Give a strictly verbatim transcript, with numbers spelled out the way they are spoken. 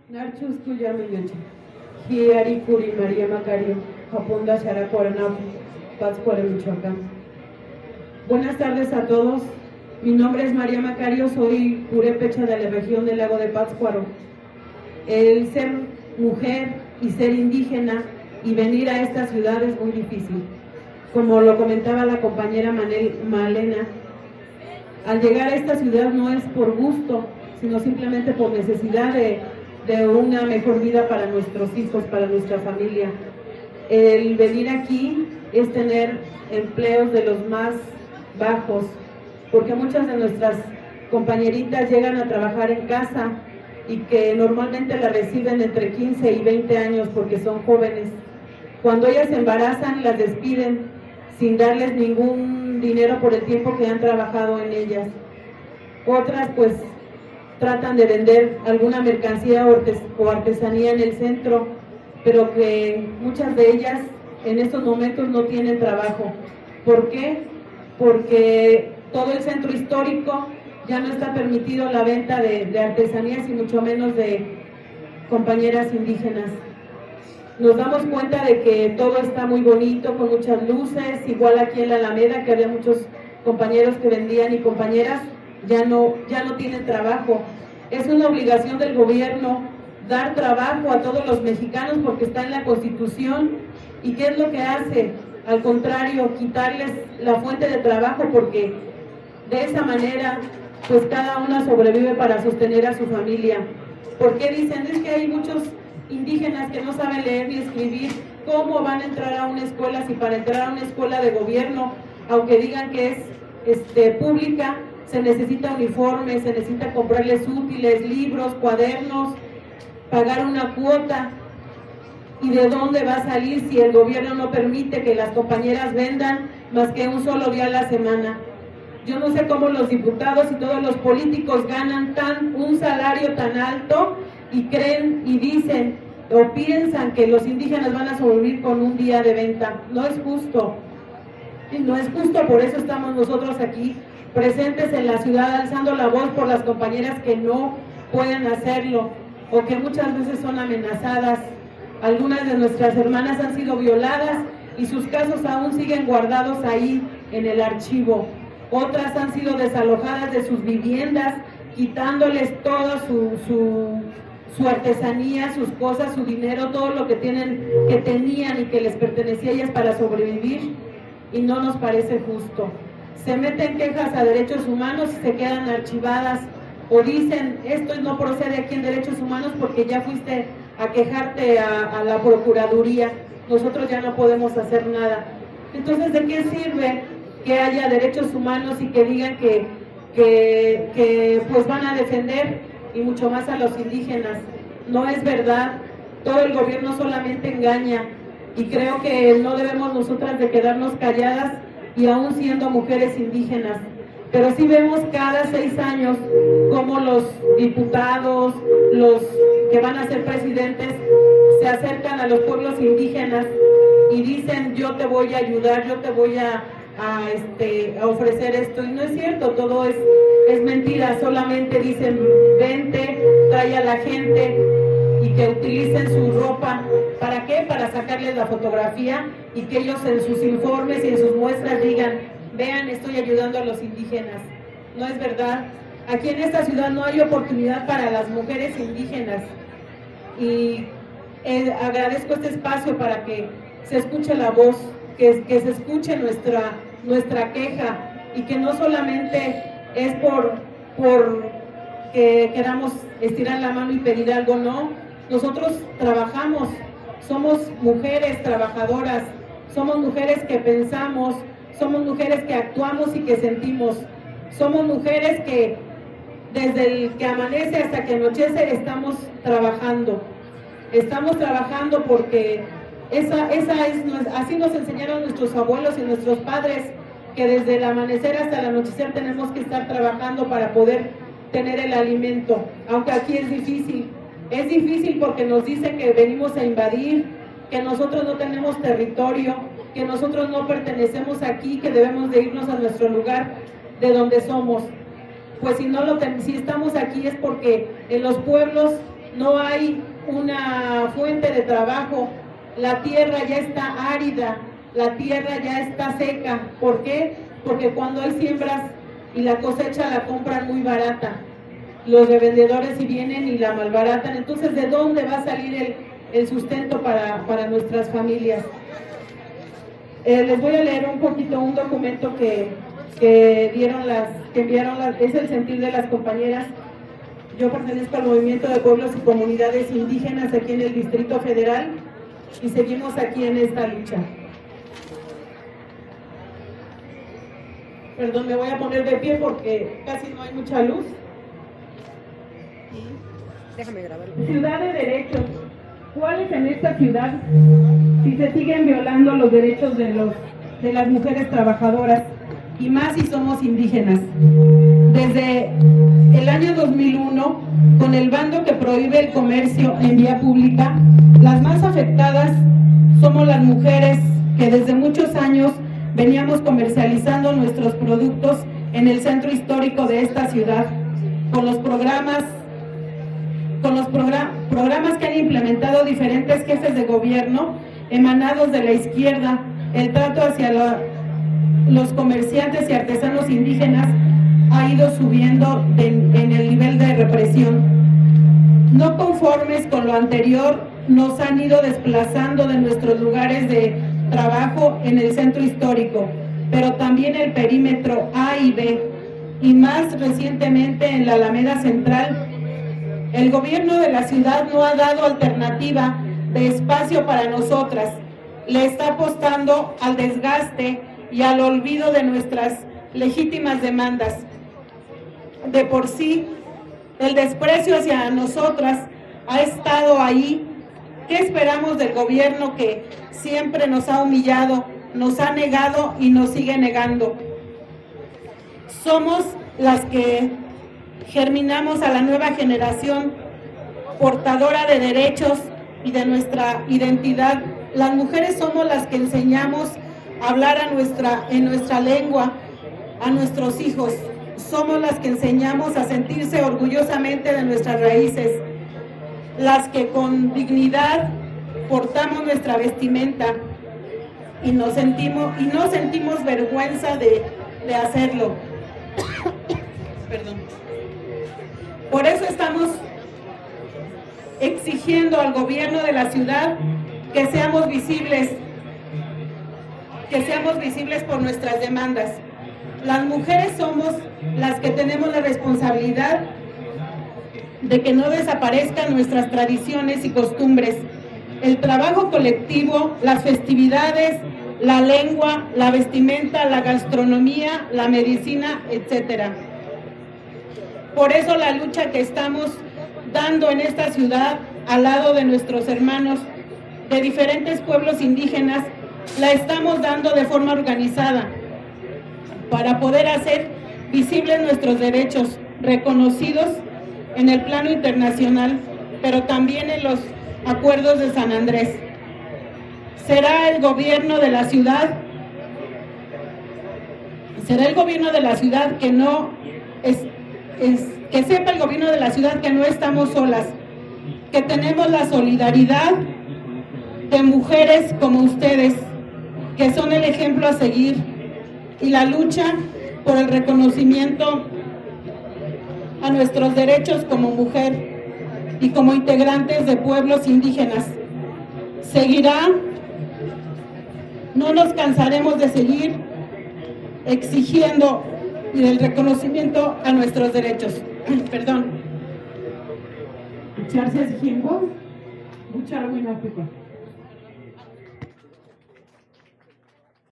Narchusku Yamiyochi, Hiari Kuri María Macario, Japonda Sharacuaranapu, Pátzcuaro, Michoacán. Buenas tardes a todos. Mi nombre es María Macario, soy purépecha de la región del lago de Pátzcuaro. El ser mujer y ser indígena y venir a esta ciudad es muy difícil. Como lo comentaba la compañera Manel, Malena, al llegar a esta ciudad no es por gusto, sino simplemente por necesidad de, de una mejor vida para nuestros hijos, para nuestra familia. El venir aquí es tener empleos de los más bajos, porque muchas de nuestras compañeritas llegan a trabajar en casa y que normalmente la reciben entre quince y veinte años porque son jóvenes. Cuando ellas se embarazan, las despiden sin darles ningún dinero por el tiempo que han trabajado en ellas. Otras pues tratan de vender alguna mercancía o artesanía en el centro, pero que muchas de ellas en estos momentos no tienen trabajo. ¿Por qué? Porque todo el centro histórico ya no está permitido la venta de, de artesanías y mucho menos de compañeras indígenas. Nos damos cuenta de que todo está muy bonito, con muchas luces, igual aquí en la Alameda, que había muchos compañeros que vendían y compañeras, ya no, ya no tienen trabajo. Es una obligación del gobierno dar trabajo a todos los mexicanos porque está en la Constitución. ¿Y qué es lo que hace? Al contrario, quitarles la fuente de trabajo, porque de esa manera pues cada una sobrevive para sostener a su familia. ¿Por qué dicen? Es que hay muchos indígenas que no saben leer ni escribir. ¿Cómo van a entrar a una escuela si para entrar a una escuela de gobierno, aunque digan que es este, pública, se necesita uniforme, se necesita comprarles útiles, libros, cuadernos, pagar una cuota? ¿Y de dónde va a salir si el gobierno no permite que las compañeras vendan más que un solo día a la semana? Yo no sé cómo los diputados y todos los políticos ganan tan, un salario tan alto y creen y dicen o piensan que los indígenas van a sobrevivir con un día de venta. No es justo. Y no es justo, por eso estamos nosotros aquí presentes en la ciudad alzando la voz por las compañeras que no pueden hacerlo o que muchas veces son amenazadas. Algunas de nuestras hermanas han sido violadas y sus casos aún siguen guardados ahí en el archivo. Otras han sido desalojadas de sus viviendas, quitándoles toda su, su, su artesanía, sus cosas, su dinero, todo lo que tienen, que tenían y que les pertenecía a ellas para sobrevivir, y no nos parece justo. Se meten quejas a derechos humanos y se quedan archivadas, o dicen, esto no procede aquí en derechos humanos porque ya fuiste a quejarte a, a la Procuraduría, nosotros ya no podemos hacer nada. Entonces, ¿de qué sirve que haya derechos humanos y que digan que, que, que pues van a defender y mucho más a los indígenas? No es verdad, todo el gobierno solamente engaña, y creo que no debemos nosotras de quedarnos calladas y aún siendo mujeres indígenas. Pero sí vemos cada seis años cómo los diputados, los que van a ser presidentes, se acercan a los pueblos indígenas y dicen, yo te voy a ayudar, yo te voy a, a, este, a ofrecer esto. Y no es cierto, todo es, es mentira, solamente dicen, vente, trae a la gente y que utilicen su ropa. ¿Para qué? Para sacarles la fotografía y que ellos en sus informes y en sus muestras digan, vean, estoy ayudando a los indígenas. No es verdad. Aquí en esta ciudad no hay oportunidad para las mujeres indígenas. Y eh, agradezco este espacio para que se escuche la voz, que, que se escuche nuestra, nuestra queja, y que no solamente es por, por que queramos estirar la mano y pedir algo, no. Nosotros trabajamos, somos mujeres trabajadoras, somos mujeres que pensamos, somos mujeres que actuamos y que sentimos, somos mujeres que desde el que amanece hasta que anochece estamos trabajando, estamos trabajando porque esa, esa es, así nos enseñaron nuestros abuelos y nuestros padres, que desde el amanecer hasta el anochecer tenemos que estar trabajando para poder tener el alimento, aunque aquí es difícil, es difícil porque nos dicen que venimos a invadir, que nosotros no tenemos territorio, que nosotros no pertenecemos aquí, que debemos de irnos a nuestro lugar de donde somos. Pues si no lo si estamos aquí es porque en los pueblos no hay una fuente de trabajo, la tierra ya está árida, la tierra ya está seca. ¿Por qué? Porque cuando hay siembras y la cosecha la compran muy barata, los revendedores y vienen y la malbaratan. Entonces, ¿de dónde va a salir el, el sustento para, para nuestras familias? Eh, les voy a leer un poquito un documento que, que dieron las, que enviaron las, es el sentir de las compañeras. Yo pertenezco al Movimiento de Pueblos y Comunidades Indígenas aquí en el Distrito Federal y seguimos aquí en esta lucha. Perdón, me voy a poner de pie porque casi no hay mucha luz. Déjame grabar. Ciudad de derechos. ¿Cuáles en esta ciudad si se siguen violando los derechos de, los, de las mujeres trabajadoras? Y más si somos indígenas. Desde el año dos mil uno, con el bando que prohíbe el comercio en vía pública, las más afectadas somos las mujeres que desde muchos años veníamos comercializando nuestros productos en el centro histórico de esta ciudad, con los programas, con los program- programas que han implementado diferentes jefes de gobierno emanados de la izquierda. El trato hacia la, los comerciantes y artesanos indígenas ha ido subiendo de, en el nivel de represión. No conformes con lo anterior, nos han ido desplazando de nuestros lugares de trabajo en el centro histórico, pero también el perímetro A y B, y más recientemente en la Alameda Central. El gobierno de la ciudad no ha dado alternativa de espacio para nosotras, le está apostando al desgaste y al olvido de nuestras legítimas demandas. De por sí, el desprecio hacia nosotras ha estado ahí. ¿Qué esperamos del gobierno que siempre nos ha humillado, nos ha negado y nos sigue negando? Somos las que germinamos a la nueva generación portadora de derechos y de nuestra identidad. Las mujeres somos las que enseñamos a hablar a nuestra, en nuestra lengua a nuestros hijos. Somos las que enseñamos a sentirse orgullosamente de nuestras raíces, las que con dignidad portamos nuestra vestimenta y nos sentimos, y no sentimos vergüenza de, de hacerlo. Perdón. Por eso estamos exigiendo al gobierno de la ciudad que seamos visibles, que seamos visibles por nuestras demandas. Las mujeres somos las que tenemos la responsabilidad de que no desaparezcan nuestras tradiciones y costumbres, el trabajo colectivo, las festividades, la lengua, la vestimenta, la gastronomía, la medicina, etcétera. Por eso la lucha que estamos dando en esta ciudad, al lado de nuestros hermanos de diferentes pueblos indígenas, la estamos dando de forma organizada para poder hacer visibles nuestros derechos, reconocidos en el plano internacional, pero también en los acuerdos de San Andrés. Será el gobierno de la ciudad, será el gobierno de la ciudad que no es, es, que sepa el gobierno de la ciudad que no estamos solas, que tenemos la solidaridad de mujeres como ustedes, que son el ejemplo a seguir, y la lucha por el reconocimiento a nuestros derechos como mujer y como integrantes de pueblos indígenas. Seguirá, no nos cansaremos de seguir exigiendo el reconocimiento a nuestros derechos. Perdón. Echarse a Jimbo, mucha agua en África.